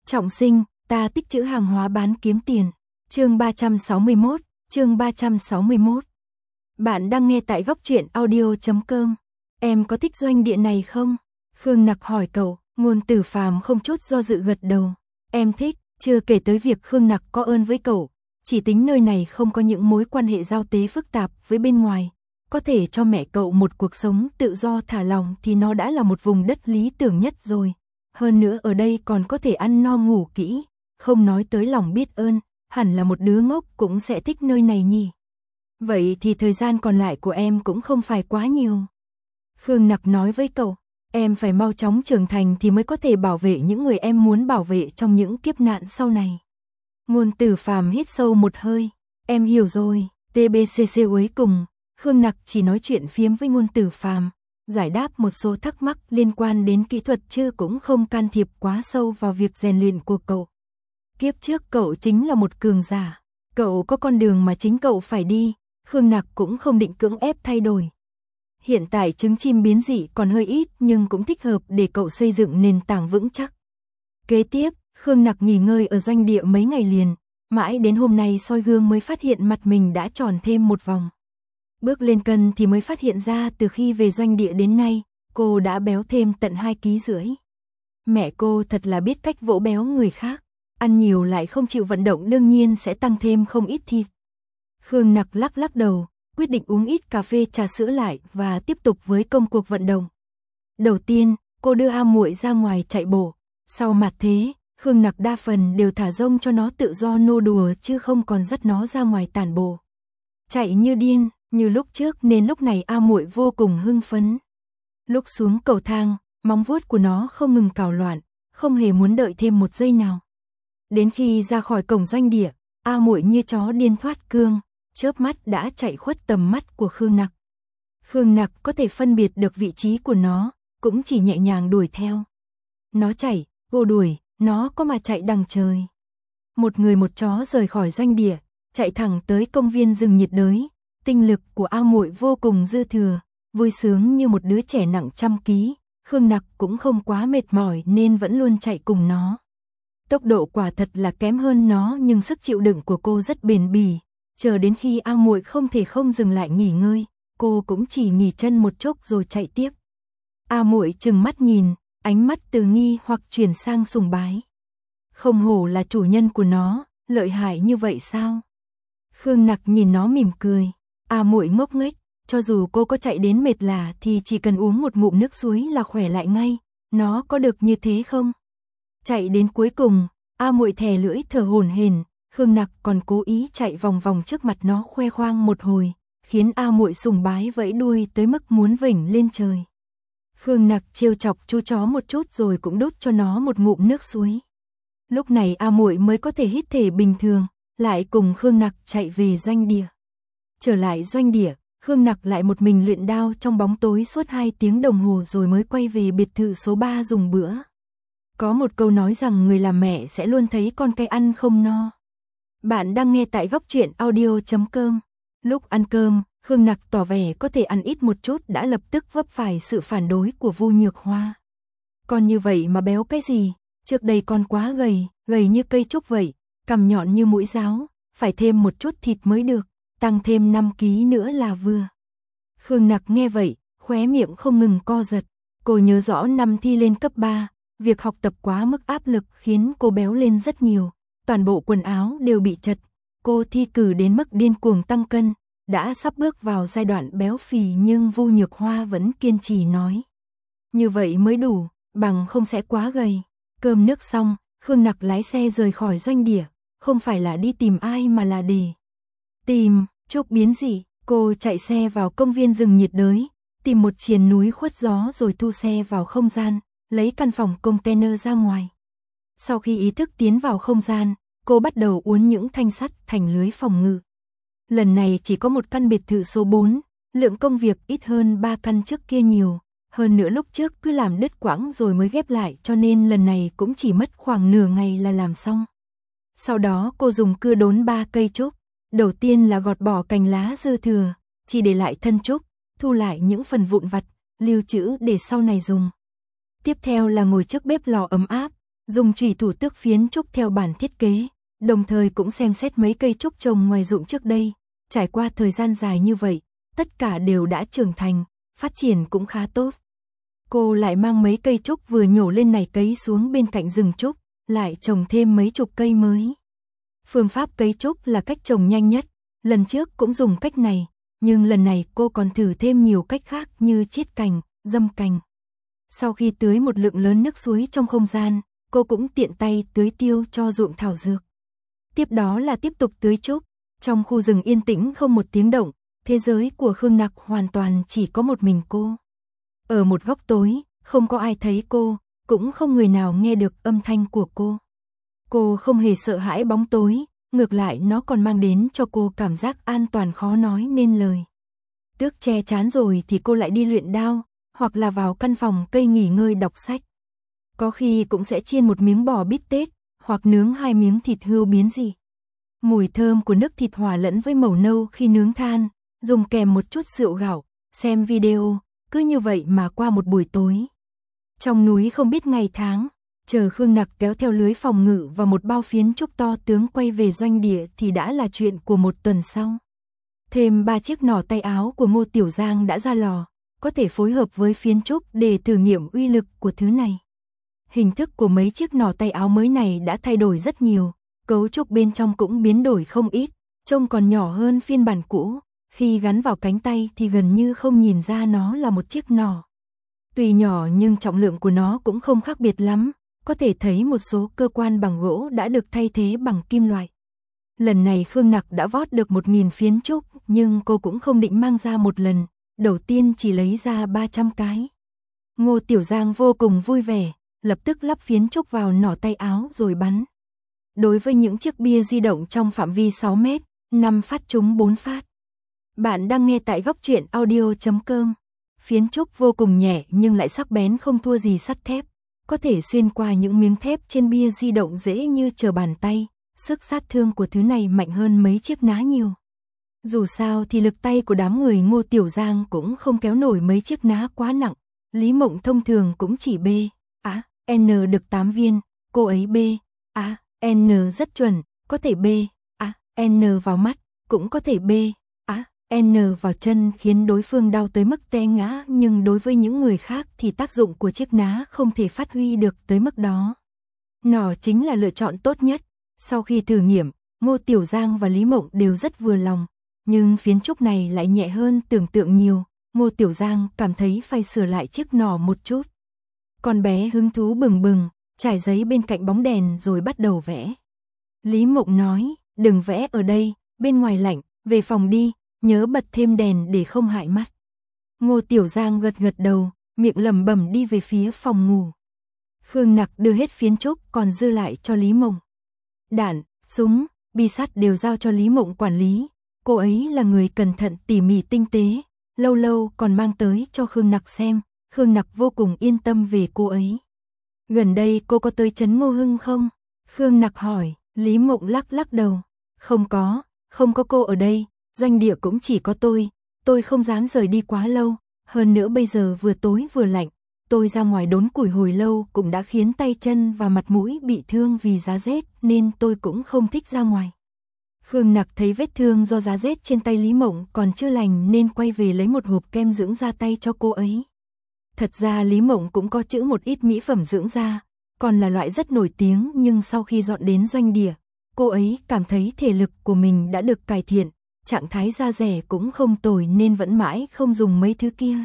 Trọng sinh, ta tích trữ hàng hóa bán kiếm tiền. Chương 361, chương 361. Bạn đang nghe tại góc truyện audio.com. Em có thích doanh địa này không? Khương Nặc hỏi cậu, Ngôn Tử Phàm không chút do dự gật đầu. Em thích, chưa kể tới việc Khương Nặc có ơn với cậu, chỉ tính nơi này không có những mối quan hệ giao tế phức tạp với bên ngoài, có thể cho mẹ cậu một cuộc sống tự do thả lỏng thì nó đã là một vùng đất lý tưởng nhất rồi. Hơn nữa ở đây còn có thể ăn no ngủ kỹ, không nói tới lòng biết ơn, hẳn là một đứa ngốc cũng sẽ thích nơi này nhỉ. Vậy thì thời gian còn lại của em cũng không phải quá nhiều. Khương Nặc nói với cậu, em phải mau chóng trưởng thành thì mới có thể bảo vệ những người em muốn bảo vệ trong những kiếp nạn sau này. Ngôn Tử Phàm hít sâu một hơi, em hiểu rồi. TBCC cuối cùng, Khương Nặc chỉ nói chuyện phiếm với Ngôn Tử Phàm, giải đáp một số thắc mắc liên quan đến kỹ thuật chứ cũng không can thiệp quá sâu vào việc rèn luyện của cậu. Kiếp trước cậu chính là một cường giả, cậu có con đường mà chính cậu phải đi, Khương Nặc cũng không định cưỡng ép thay đổi. Hiện tại trứng chim biến dị còn hơi ít nhưng cũng thích hợp để cậu xây dựng nền tảng vững chắc. Kế tiếp, Khương Nặc nghỉ ngơi ở doanh địa mấy ngày liền, mãi đến hôm nay soi gương mới phát hiện mặt mình đã tròn thêm một vòng. Bước lên cân thì mới phát hiện ra từ khi về doanh địa đến nay, cô đã béo thêm tận 2,5 kg. Mẹ cô thật là biết cách vỗ béo người khác, ăn nhiều lại không chịu vận động đương nhiên sẽ tăng thêm không ít thịt. Khương Nặc lắc lắc đầu, quyết định uống ít cà phê trà sữa lại và tiếp tục với công cuộc vận động. Đầu tiên, cô đưa A Muội ra ngoài chạy bộ, sau mặt thế, Khương Nặc đa phần đều thả rông cho nó tự do nô đùa chứ không còn dắt nó ra ngoài tản bộ. Chạy như điên, như lúc trước nên lúc này A Muội vô cùng hưng phấn. Lúc xuống cầu thang, móng vuốt của nó không ngừng cào loạn, không hề muốn đợi thêm một giây nào. Đến khi ra khỏi cổng doanh địa, A Muội như chó điên thoát cương, chớp mắt đã chạy khuất tầm mắt của Khương Nặc. Khương Nặc có thể phân biệt được vị trí của nó, cũng chỉ nhẹ nhàng đuổi theo. Nó chạy, cô đuổi, nó có mà chạy đằng trời. Một người một chó rời khỏi doanh địa, chạy thẳng tới công viên rừng nhiệt đới. Tinh lực của A Muội vô cùng dư thừa, vui sướng như một đứa trẻ nặng 100 kg. Khương Nặc cũng không quá mệt mỏi nên vẫn luôn chạy cùng nó. Tốc độ quả thật là kém hơn nó nhưng sức chịu đựng của cô rất bền bỉ. Chờ đến khi A Muội không thể không dừng lại nghỉ ngơi, cô cũng chỉ nghỉ chân một chút rồi chạy tiếp. A Muội trừng mắt nhìn, ánh mắt từ nghi hoặc chuyển sang sùng bái. Không hổ là chủ nhân của nó, lợi hại như vậy sao? Khương Nặc nhìn nó mỉm cười. A Muội ngốc nghếch, cho dù cô có chạy đến mệt lả thì chỉ cần uống một ngụm nước suối là khỏe lại ngay, nó có được như thế không? Chạy đến cuối cùng, A Muội thè lưỡi thở hổn hển, Khương Nặc còn cố ý chạy vòng vòng trước mặt nó khoe khoang một hồi, khiến A Muội sùng bái vẫy đuôi tới mức muốn vểnh lên trời. Khương Nặc trêu chọc chú chó một chút rồi cũng đút cho nó một ngụm nước suối. Lúc này A Muội mới có thể hít thở bình thường, lại cùng Khương Nặc chạy về doanh địa. Trở lại doanh địa, Khương Nặc lại một mình luyện đao trong bóng tối suốt 2 tiếng đồng hồ rồi mới quay về biệt thự số 3 dùng bữa. Có một câu nói rằng người làm mẹ sẽ luôn thấy con cái ăn không no. Bạn đang nghe tại góc truyện audio.com. Lúc ăn cơm, Khương Nặc tỏ vẻ có thể ăn ít một chút đã lập tức vấp phải sự phản đối của Vu Nhược Hoa. Con như vậy mà béo cái gì? Trước đây con quá gầy, gầy như cây trúc vậy, cằm nhọn như mũi giáo, phải thêm một chút thịt mới được, tăng thêm 5 kg nữa là vừa. Khương Nặc nghe vậy, khóe miệng không ngừng co giật. Cô nhớ rõ năm thi lên cấp 3, việc học tập quá mức áp lực khiến cô béo lên rất nhiều, toàn bộ quần áo đều bị chật. Cô thi cử đến mức điên cuồng tăng cân, đã sắp bước vào giai đoạn béo phì nhưng Vu Nhược Hoa vẫn kiên trì nói. Như vậy mới đủ, bằng không sẽ quá gầy. Cơm nước xong, Khương Nặc lái xe rời khỏi doanh địa, không phải là đi tìm ai mà là để tìm Trúc biến dị. Cô chạy xe vào công viên rừng nhiệt đới, tìm một triền núi khuất gió rồi thu xe vào không gian, lấy căn phòng container ra ngoài. Sau khi ý thức tiến vào không gian, cô bắt đầu uốn những thanh sắt thành lưới phòng ngự. Lần này chỉ có một căn biệt thự số 4, lượng công việc ít hơn 3 căn trước kia nhiều. Hơn nữa lúc trước cứ làm đứt quãng rồi mới ghép lại cho nên lần này cũng chỉ mất khoảng nửa ngày là làm xong. Sau đó cô dùng cưa đốn 3 cây trúc. Đầu tiên là gọt bỏ cành lá dư thừa, chỉ để lại thân trúc, thu lại những phần vụn vặt, lưu trữ để sau này dùng. Tiếp theo là ngồi trước bếp lò ấm áp, dùng chùy thủ tước phiến trúc theo bản thiết kế, đồng thời cũng xem xét mấy cây trúc trồng ngoài ruộng trước đây. Trải qua thời gian dài như vậy, tất cả đều đã trưởng thành, phát triển cũng khá tốt. Cô lại mang mấy cây trúc vừa nhổ lên này cấy xuống bên cạnh rừng trúc, lại trồng thêm mấy chục cây mới. Phương pháp cấy trúc là cách trồng nhanh nhất, lần trước cũng dùng cách này, nhưng lần này cô còn thử thêm nhiều cách khác như chiết cành, dâm cành. Sau khi tưới một lượng lớn nước suối trong không gian, cô cũng tiện tay tưới tiêu cho ruộng thảo dược. Tiếp đó là tiếp tục tưới trúc, trong khu rừng yên tĩnh không một tiếng động, thế giới của Khương Nặc hoàn toàn chỉ có một mình cô. Ở một góc tối, không có ai thấy cô, cũng không người nào nghe được âm thanh của cô. Cô không hề sợ hãi bóng tối, ngược lại nó còn mang đến cho cô cảm giác an toàn khó nói nên lời. Tước che chán rồi thì cô lại đi luyện đao, hoặc là vào căn phòng cây nghỉ ngơi đọc sách. Có khi cũng sẽ chiên một miếng bò bít tết, hoặc nướng 2 miếng thịt hươu biến dị. Mùi thơm của nước thịt hòa lẫn với màu nâu khi nướng than, dùng kèm một chút rượu gạo, xem video, cứ như vậy mà qua một buổi tối. Trong núi không biết ngày tháng, chờ Khương Nặc kéo theo lưới phòng ngự và một bao phiến trúc to tướng quay về doanh địa thì đã là chuyện của một tuần sau. Thêm 3 chiếc nỏ tay áo của Ngô Tiểu Giang đã ra lò, có thể phối hợp với phiến trúc để thử nghiệm uy lực của thứ này. Hình thức của mấy chiếc nỏ tay áo mới này đã thay đổi rất nhiều, cấu trúc bên trong cũng biến đổi không ít, trông còn nhỏ hơn phiên bản cũ, khi gắn vào cánh tay thì gần như không nhìn ra nó là một chiếc nỏ. Tuy nhỏ nhưng trọng lượng của nó cũng không khác biệt lắm, có thể thấy một số cơ quan bằng gỗ đã được thay thế bằng kim loại. Lần này Khương Nặc đã vót được 1000 phiến trúc, nhưng cô cũng không định mang ra một lần, đầu tiên chỉ lấy ra 300 cái. Ngô Tiểu Giang vô cùng vui vẻ, lập tức lắp phiến trúc vào nỏ tay áo rồi bắn. Đối với những chiếc bia di động trong phạm vi 6 mét, 5 phát trúng 4 phát. Bạn đang nghe tại góc truyện audio.com. Phiến trúc vô cùng nhẹ nhưng lại sắc bén không thua gì sắt thép, có thể xuyên qua những miếng thép trên bia di động dễ như trở bàn tay, sức sát thương của thứ này mạnh hơn mấy chiếc ná nhiều. Dù sao thì lực tay của đám người Ngô Tiểu Giang cũng không kéo nổi mấy chiếc ná quá nặng, Lý Mộng thông thường cũng chỉ B, A, N được 8 viên, cô ấy B, A, N rất chuẩn, có thể B, A, N vào mắt, cũng có thể B, A, N vào chân khiến đối phương đau tới mức té ngã, nhưng đối với những người khác thì tác dụng của chiếc ná không thể phát huy được tới mức đó. Nỏ chính là lựa chọn tốt nhất. Sau khi thử nghiệm, Ngô Tiểu Giang và Lý Mộng đều rất vừa lòng, nhưng phiến trúc này lại nhẹ hơn tưởng tượng nhiều, Ngô Tiểu Giang cảm thấy phải sửa lại chiếc nỏ một chút. Con bé hứng thú bừng bừng, trải giấy bên cạnh bóng đèn rồi bắt đầu vẽ. Lý Mộng nói, đừng vẽ ở đây, bên ngoài lạnh, về phòng đi, nhớ bật thêm đèn để không hại mắt. Ngô Tiểu Giang gật gật đầu, miệng lẩm bẩm đi về phía phòng ngủ. Khương Nặc đưa hết phiến trúc còn dư lại cho Lý Mộng. Đạn, súng, bi sắt đều giao cho Lý Mộng quản lý, cô ấy là người cẩn thận tỉ mỉ tinh tế, lâu lâu còn mang tới cho Khương Nặc xem, Khương Nặc vô cùng yên tâm về cô ấy. Gần đây cô có tới trấn Ngô Hưng không? Khương Nặc hỏi, Lý Mộng lắc lắc đầu, không có cô ở đây, doanh địa cũng chỉ có tôi không dám rời đi quá lâu, hơn nữa bây giờ vừa tối vừa lạnh, tôi ra ngoài đốn củi hồi lâu cũng đã khiến tay chân và mặt mũi bị thương vì giá rét nên tôi cũng không thích ra ngoài. Khương Nặc thấy vết thương do giá rét trên tay Lý Mộng còn chưa lành nên quay về lấy một hộp kem dưỡng da tay cho cô ấy. Thật ra Lý Mộng cũng có trữ một ít mỹ phẩm dưỡng da, còn là loại rất nổi tiếng, nhưng sau khi dọn đến doanh địa, cô ấy cảm thấy thể lực của mình đã được cải thiện, trạng thái da dẻ cũng không tồi nên vẫn mãi không dùng mấy thứ kia.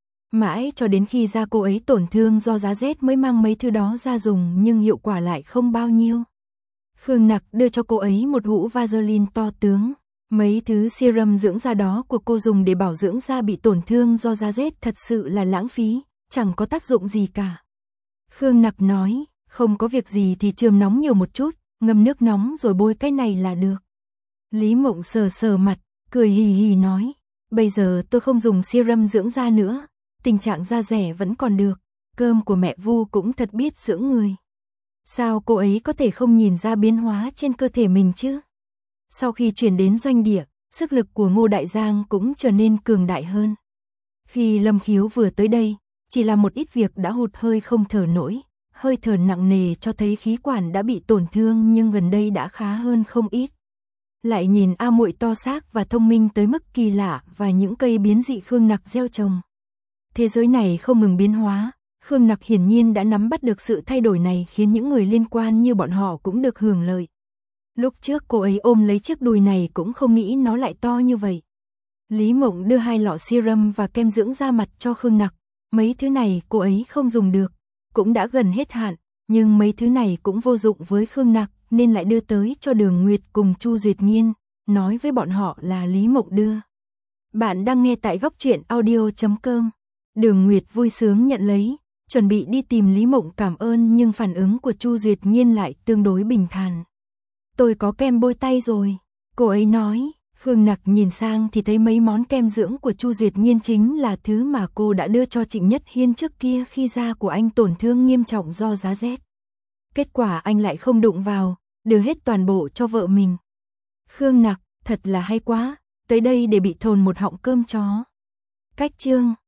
Mãi cho đến khi da cô ấy tổn thương do giá rét mới mang mấy thứ đó ra dùng, nhưng hiệu quả lại không bao nhiêu. Khương Nặc đưa cho cô ấy một hũ Vaseline to tướng. Mấy thứ serum dưỡng da đó của cô dùng để bảo dưỡng da bị tổn thương do giá rét thật sự là lãng phí, chẳng có tác dụng gì cả. Khương Nặc nói, không có việc gì thì chườm nóng nhiều một chút, ngâm nước nóng rồi bôi cái này là được. Lý Mộng sờ sờ mặt, cười hì hì nói, bây giờ tôi không dùng serum dưỡng da nữa, tình trạng da dẻ vẫn còn được, cơm của mẹ Vu cũng thật biết dưỡng người. Sao cô ấy có thể không nhìn ra biến hóa trên cơ thể mình chứ? Sau khi chuyển đến doanh địa, sức lực của Ngô Đại Giang cũng trở nên cường đại hơn. Khi Lâm Khiếu vừa tới đây, chỉ làm một ít việc đã hụt hơi không thở nổi, hơi thở nặng nề cho thấy khí quản đã bị tổn thương nhưng gần đây đã khá hơn không ít. Lại nhìn A Muội to xác và thông minh tới mức kỳ lạ và những cây biến dị Khương Nặc gieo trồng. Thế giới này không ngừng biến hóa, Khương Nặc hiển nhiên đã nắm bắt được sự thay đổi này khiến những người liên quan như bọn họ cũng được hưởng lợi. Lúc trước cô ấy ôm lấy chiếc đùi này cũng không nghĩ nó lại to như vậy. Lý Mộng đưa 2 lọ serum và kem dưỡng da mặt cho Khương Nặc. Mấy thứ này cô ấy không dùng được, cũng đã gần hết hạn, nhưng mấy thứ này cũng vô dụng với Khương Nặc nên lại đưa tới cho Đường Nguyệt cùng Chu Duyệt Nhiên, nói với bọn họ là Lý Mộng đưa. Bạn đang nghe tại góc truyện audio.com. Đường Nguyệt vui sướng nhận lấy, chuẩn bị đi tìm Lý Mộng cảm ơn nhưng phản ứng của Chu Duyệt Nhiên lại tương đối bình thản. Tôi có kem bôi tay rồi, cô ấy nói. Khương Nặc nhìn sang thì thấy mấy món kem dưỡng của Chu Duyệt Nhiên chính là thứ mà cô đã đưa cho Trịnh Nhất Hiên trước kia khi da của anh tổn thương nghiêm trọng do giá rét. Kết quả anh lại không đụng vào, đưa hết toàn bộ cho vợ mình. Khương Nặc, thật là hay quá, tới đây để bị thồn một họng cơm chó. Cách chương